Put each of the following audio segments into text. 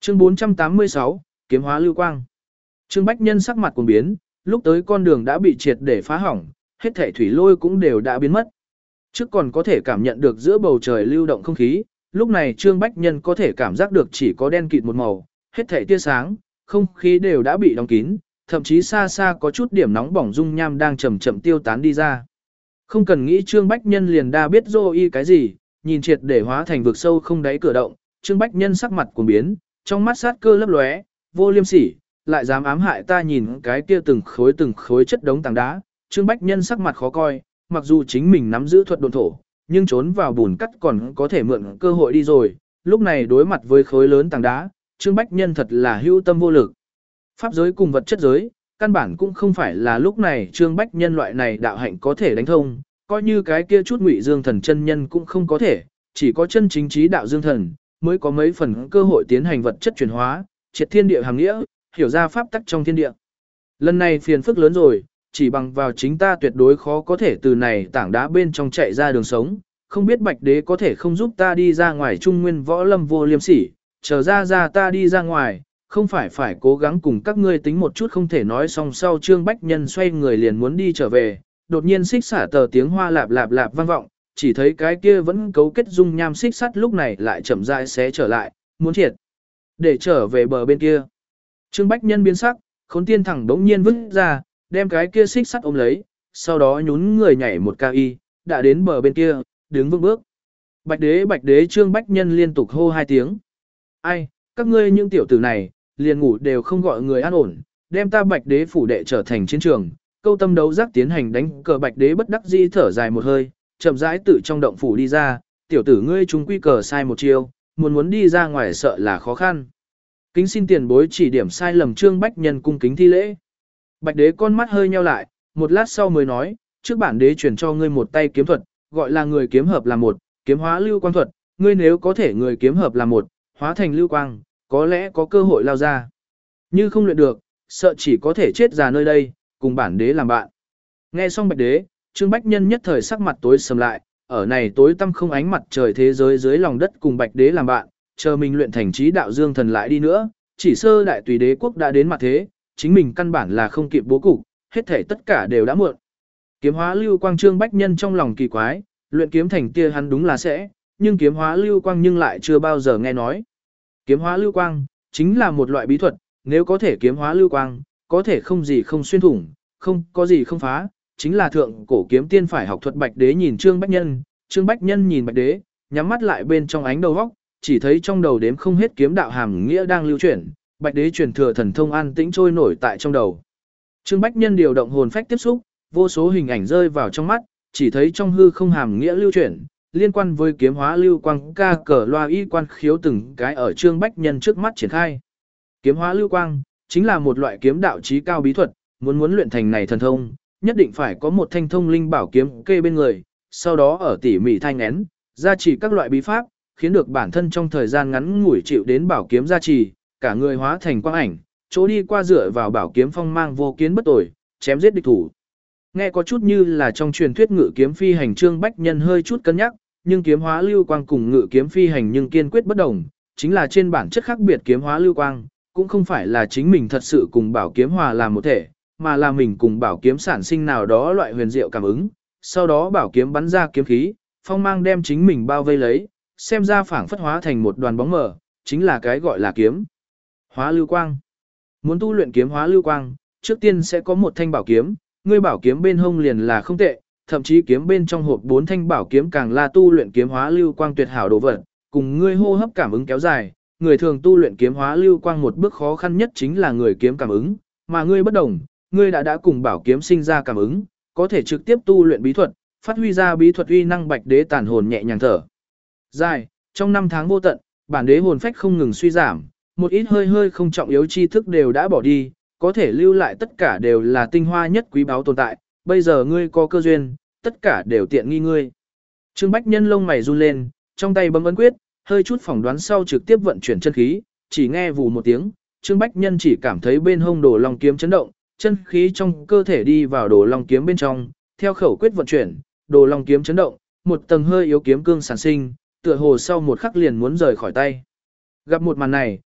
Chương 486, kiếm hóa lưu quang. Trương Bách Nhân sắc mặt cuồng biến, lúc tới con đường đã bị triệt để phá hỏng, hết thảy thủy lôi cũng đều đã biến mất. Trước còn có thể cảm nhận được giữa bầu trời lưu động không khí, lúc này Trương Bách Nhân có thể cảm giác được chỉ có đen kịt một màu, hết thảy tia sáng, không khí đều đã bị đóng kín, thậm chí xa xa có chút điểm nóng bỏng dung nham đang chậm chậm tiêu tán đi ra. Không cần nghĩ Trương Bách Nhân liền đa biết dô y cái gì, nhìn triệt để hóa thành vực sâu không đáy cửa động, Trương Bách Nhân sắc mặt cuồng biến, trong mắt sát cơ lấp lóe, vô liêm sỉ, lại dám ám hại ta. Nhìn cái kia từng khối chất đống tảng đá, Trương Bách Nhân sắc mặt khó coi, mặc dù chính mình nắm giữ thuật độn thổ, nhưng trốn vào bùn cắt còn có thể mượn cơ hội đi rồi, lúc này đối mặt với khối lớn tảng đá, Trương Bách Nhân thật là hữu tâm vô lực. Pháp giới cùng vật chất giới, căn bản cũng không phải là lúc này Trương Bách Nhân loại này đạo hạnh có thể đánh thông, coi như cái kia chút Ngụy Dương Thần chân nhân cũng không có thể, chỉ có chân chính trí đạo Dương Thần mới có mấy phần cơ hội tiến hành vật chất chuyển hóa, triệt thiên địa hàm nghĩa, hiểu ra pháp tắc trong thiên địa. Lần này phiền phức lớn rồi, chỉ bằng vào chính ta tuyệt đối khó có thể từ này tảng đá bên trong chạy ra đường sống, không biết Bạch Đế có thể không giúp ta đi ra ngoài. Trung Nguyên Võ Lâm vô liêm sỉ, chờ ra ta đi ra ngoài, không phải cố gắng cùng các ngươi tính một chút không thể nói. Xong sau Trương Bách Nhân xoay người liền muốn đi trở về, đột nhiên xích xả tờ tiếng hoa lạp lạp lạp vang vọng, chỉ thấy cái kia vẫn cấu kết dung nham xích sắt lúc này lại chậm rãi xé trở lại, muốn triệt để trở về bờ bên kia. Trương Bách Nhân biến sắc, Khốn Tiên thẳng đống nhiên vứt ra, đem cái kia xích sắt ôm lấy, sau đó nhún người nhảy một cao y, đã đến bờ bên kia, đứng vững bước. Bạch Đế, Trương Bách Nhân liên tục hô hai tiếng. Ai, các ngươi những tiểu tử này, liền ngủ đều không gọi người an ổn, đem ta Bạch Đế phủ đệ trở thành chiến trường, câu tâm đấu giác tiến hành đánh cờ. Bạch Đế bất đắc dĩ thở dài một hơi, chậm rãi tự trong động phủ đi ra, tiểu tử ngươi chúng quy cờ sai một chiêu, muốn đi ra ngoài sợ là khó khăn. Kính xin tiền bối chỉ điểm sai lầm. Trương Bách Nhân cung kính thi lễ. Bạch Đế con mắt hơi nheo lại, một lát sau mới nói, trước bản đế truyền cho ngươi một tay kiếm thuật, gọi là người kiếm hợp làm một, kiếm hóa lưu quang thuật, ngươi nếu có thể người kiếm hợp làm một, hóa thành lưu quang, có lẽ có cơ hội lao ra. Như không luyện được, sợ chỉ có thể chết già nơi đây, cùng bản đế làm bạn. Nghe xong Bạch Đế, Trương Bách Nhân nhất thời sắc mặt tối sầm lại, ở này tối tăm không ánh mặt trời thế giới dưới lòng đất cùng Bạch Đế làm bạn, chờ mình luyện thành trí đạo Dương Thần lại đi nữa, chỉ sơ đại tùy đế quốc đã đến mặt thế, chính mình căn bản là không kịp bố cục, hết thể tất cả đều đã muộn. Kiếm hóa lưu quang. Trương Bách Nhân trong lòng kỳ quái, luyện kiếm thành tia hắn đúng là sẽ, nhưng kiếm hóa lưu quang nhưng lại chưa bao giờ nghe nói. Kiếm hóa lưu quang chính là một loại bí thuật, nếu có thể kiếm hóa lưu quang, có thể không gì không xuyên thủng, không có gì không phá, chính là thượng cổ kiếm tiên phải học thuật. Bạch Đế nhìn Trương Bách Nhân, Trương Bách Nhân nhìn Bạch Đế, nhắm mắt lại bên trong ánh đầu óc, chỉ thấy trong đầu đếm không hết kiếm đạo hàm nghĩa đang lưu chuyển, Bạch Đế truyền thừa thần thông an tĩnh trôi nổi tại trong đầu. Trương Bách Nhân điều động hồn phách tiếp xúc, vô số hình ảnh rơi vào trong mắt, chỉ thấy trong hư không hàm nghĩa lưu chuyển, liên quan với kiếm hóa lưu quang ca cờ loa y quan khiếu từng cái ở Trương Bách Nhân trước mắt triển khai. Kiếm hóa lưu quang chính là một loại kiếm đạo trí cao bí thuật, muốn luyện thành này thần thông, nhất định phải có một thanh thông linh bảo kiếm kê bên người, sau đó ở tỉ mỉ thanh én, gia trì các loại bí pháp, khiến được bản thân trong thời gian ngắn ngủi chịu đến bảo kiếm gia trì, cả người hóa thành quang ảnh, chỗ đi qua dựa vào bảo kiếm phong mang vô kiến bất tồi, chém giết địch thủ. Nghe có chút như là trong truyền thuyết ngự kiếm phi hành. Trương Bách Nhân hơi chút cân nhắc, nhưng kiếm hóa lưu quang cùng ngự kiếm phi hành nhưng kiên quyết bất đồng, chính là trên bản chất khác biệt. Kiếm hóa lưu quang cũng không phải là chính mình thật sự cùng bảo kiếm hòa làm một thể, mà là mình cùng bảo kiếm sản sinh nào đó loại huyền diệu cảm ứng, sau đó bảo kiếm bắn ra kiếm khí, phong mang đem chính mình bao vây lấy, xem ra phảng phất hóa thành một đoàn bóng mờ, chính là cái gọi là kiếm hóa lưu quang. Muốn tu luyện kiếm hóa lưu quang, trước tiên sẽ có một thanh bảo kiếm, ngươi bảo kiếm bên hông liền là không tệ, thậm chí kiếm bên trong hộp 4 thanh bảo kiếm càng là tu luyện kiếm hóa lưu quang tuyệt hảo đồ vật, cùng ngươi hô hấp cảm ứng kéo dài. Người thường tu luyện kiếm hóa lưu quang một bước khó khăn nhất chính là người kiếm cảm ứng, mà ngươi bất đồng, ngươi đã cùng bảo kiếm sinh ra cảm ứng, có thể trực tiếp tu luyện bí thuật, phát huy ra bí thuật uy năng. Bạch Đế tàn hồn nhẹ nhàng thở dài, trong năm tháng vô tận, bản đế hồn phách không ngừng suy giảm, một ít hơi không trọng yếu tri thức đều đã bỏ đi, có thể lưu lại tất cả đều là tinh hoa nhất quý báu tồn tại, bây giờ ngươi có cơ duyên, tất cả đều tiện nghi ngươi. Trương Bách Nhân lông mày run lên, trong tay bấm ấn quyết, hơi chút phỏng đoán sau trực tiếp vận chuyển chân khí, chỉ nghe vù một tiếng, Trương Bách Nhân chỉ cảm thấy bên hông Đồ Long kiếm chấn động, chân khí trong cơ thể đi vào Đồ Long kiếm bên trong, theo khẩu quyết vận chuyển, Đồ Long kiếm chấn động, một tầng hơi yếu kiếm cương sản sinh, tựa hồ sau một khắc liền muốn rời khỏi tay. Gặp một màn này,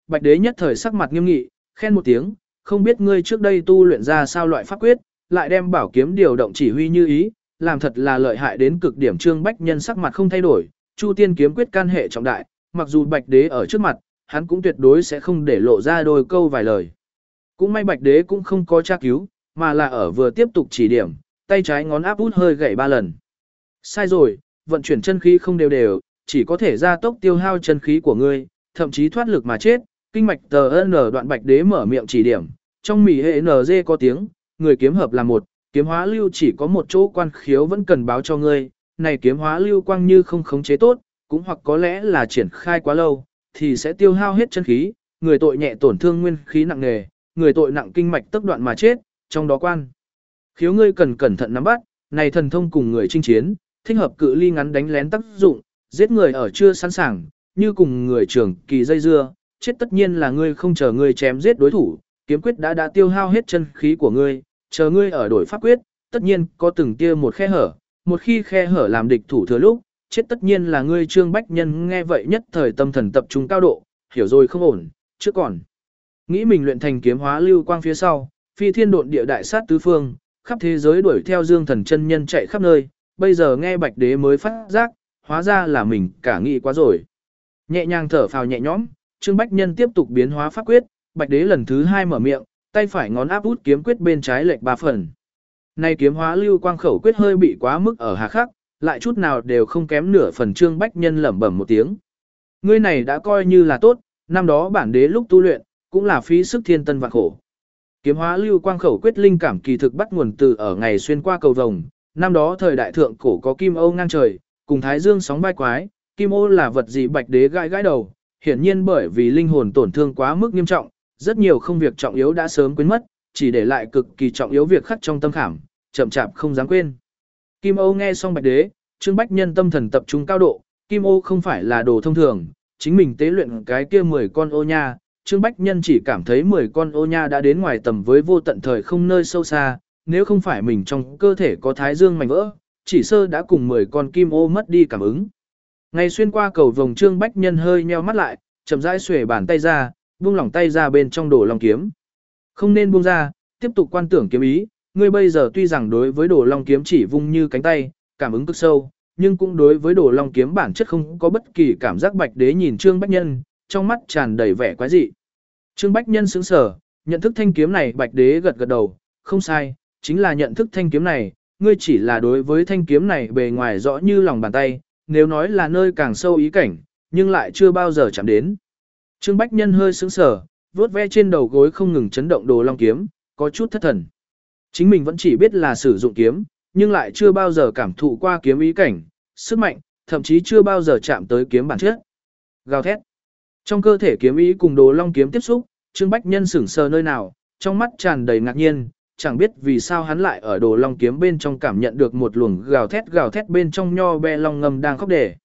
Bạch Đế nhất thời sắc mặt nghiêm nghị, khen một tiếng, không biết ngươi trước đây tu luyện ra sao loại pháp quyết, lại đem bảo kiếm điều động chỉ huy như ý, làm thật là lợi hại đến cực điểm. Trương Bách Nhân sắc mặt không thay đổi, Chu Tiên kiếm quyết can hệ trọng đại, mặc dù Bạch Đế ở trước mặt, hắn cũng tuyệt đối sẽ không để lộ ra đôi câu vài lời. Cũng may Bạch Đế cũng không có tra cứu, mà là ở vừa tiếp tục chỉ điểm, tay trái ngón áp út hơi gảy 3 lần. Sai rồi, vận chuyển chân khí không đều đều, chỉ có thể gia tốc tiêu hao chân khí của ngươi, thậm chí thoát lực mà chết. Kinh mạch tờ N đoạn Bạch Đế mở miệng chỉ điểm, trong mỉ hệ NG có tiếng, người kiếm hợp là một, kiếm hóa lưu chỉ có một chỗ quan khiếu vẫn cần báo cho ngươi, này kiếm hóa lưu quang như không khống chế tốt, cũng hoặc có lẽ là triển khai quá lâu, thì sẽ tiêu hao hết chân khí, người tội nhẹ tổn thương nguyên khí nặng nề, người tội nặng kinh mạch tốc đoạn mà chết, trong đó quan khiếu ngươi cần cẩn thận nắm bắt, này thần thông cùng người chinh chiến, thích hợp cự ly ngắn đánh lén tác dụng, giết người ở chưa sẵn sàng, như cùng người trưởng kỳ dây dưa, chết tất nhiên là ngươi không chờ ngươi chém giết đối thủ, kiếm quyết đã tiêu hao hết chân khí của ngươi, chờ ngươi ở đổi pháp quyết, tất nhiên có từng tia một khe hở, một khi khe hở làm địch thủ thừa lúc, chết tất nhiên là ngươi. Trương Bách Nhân nghe vậy nhất thời tâm thần tập trung cao độ, hiểu rồi không ổn, trước còn nghĩ mình luyện thành kiếm hóa lưu quang phía sau, phi thiên độn địa đại sát tứ phương, khắp thế giới đuổi theo Dương Thần chân nhân chạy khắp nơi, bây giờ nghe Bạch Đế mới phát giác, hóa ra là mình cả nghĩ quá rồi. Nhẹ nhàng thở phào nhẹ nhõm, Trương Bách Nhân tiếp tục biến hóa pháp quyết, Bạch Đế lần thứ 2 mở miệng, tay phải ngón áp út kiếm quyết bên trái lệch 3 phần. Nay kiếm hóa lưu quang khẩu quyết hơi bị quá mức ở hà khắc, lại chút nào đều không kém nửa phần. Trương Bách Nhân lẩm bẩm một tiếng. Ngươi này đã coi như là tốt, năm đó bản đế lúc tu luyện, cũng là phí sức thiên tân vạn khổ. Kiếm hóa lưu quang khẩu quyết linh cảm kỳ thực bắt nguồn từ ở ngày xuyên qua cầu vồng, năm đó thời đại thượng cổ có Kim Ô ngang trời, cùng Thái Dương sóng vai quái, Kim Ô là vật gì? Bạch Đế gãi gãi đầu, hiển nhiên bởi vì linh hồn tổn thương quá mức nghiêm trọng, rất nhiều không việc trọng yếu đã sớm quên mất, chỉ để lại cực kỳ trọng yếu việc khắc trong tâm khảm, chậm chạp không dám quên. Kim Ô nghe xong Bạch Đế, Trương Bách Nhân tâm thần tập trung cao độ, Kim Ô không phải là đồ thông thường, chính mình tế luyện cái kia 10 con ô nha, Trương Bách Nhân chỉ cảm thấy 10 con ô nha đã đến ngoài tầm với vô tận thời không nơi sâu xa, nếu không phải mình trong cơ thể có Thái Dương mảnh vỡ, chỉ sơ đã cùng 10 con Kim Ô mất đi cảm ứng. Ngày xuyên qua cầu vồng, Trương Bách Nhân hơi nheo mắt lại, chậm rãi xuề bàn tay ra, buông lỏng tay ra bên trong Đồ Long kiếm. Không nên buông ra, tiếp tục quan tưởng kiếm ý, ngươi bây giờ tuy rằng đối với Đồ Long kiếm chỉ vung như cánh tay, cảm ứng cực sâu, nhưng cũng đối với Đồ Long kiếm bản chất không có bất kỳ cảm giác. Bạch Đế nhìn Trương Bách Nhân, trong mắt tràn đầy vẻ quái dị. Trương Bách Nhân sững sờ, nhận thức thanh kiếm này. Bạch Đế gật gật đầu, không sai, chính là nhận thức thanh kiếm này, ngươi chỉ là đối với thanh kiếm này bề ngoài rõ như lòng bàn tay, nếu nói là nơi càng sâu ý cảnh, nhưng lại chưa bao giờ chạm đến. Trương Bách Nhân hơi sững sờ, vuốt ve trên đầu gối không ngừng chấn động Đồ Long kiếm, có chút thất thần. Chính mình vẫn chỉ biết là sử dụng kiếm, nhưng lại chưa bao giờ cảm thụ qua kiếm ý cảnh, sức mạnh, thậm chí chưa bao giờ chạm tới kiếm bản chất. Gào thét. Trong cơ thể kiếm ý cùng Đồ Long kiếm tiếp xúc, Trương Bách Nhân sững sờ nơi nào, trong mắt tràn đầy ngạc nhiên, chẳng biết vì sao hắn lại ở Đồ Long kiếm bên trong cảm nhận được một luồng gào thét bên trong nho be long ngầm đang khóc để.